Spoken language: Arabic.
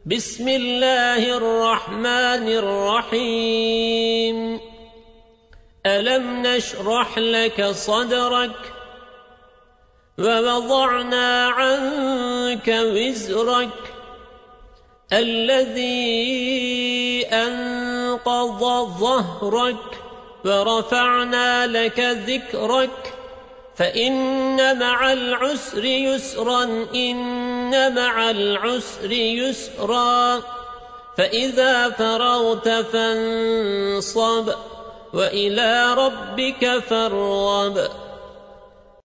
بسم الله الرحمن الرحيم ألم نشرح لك صدرك ووضعنا عنك وزرك الذي أنقض ظهرك ورفعنا لك ذكرك فإن مع العسر يسرا إن مع العسر يسرا فإذا فرغت فانصب وإلى ربك فارغب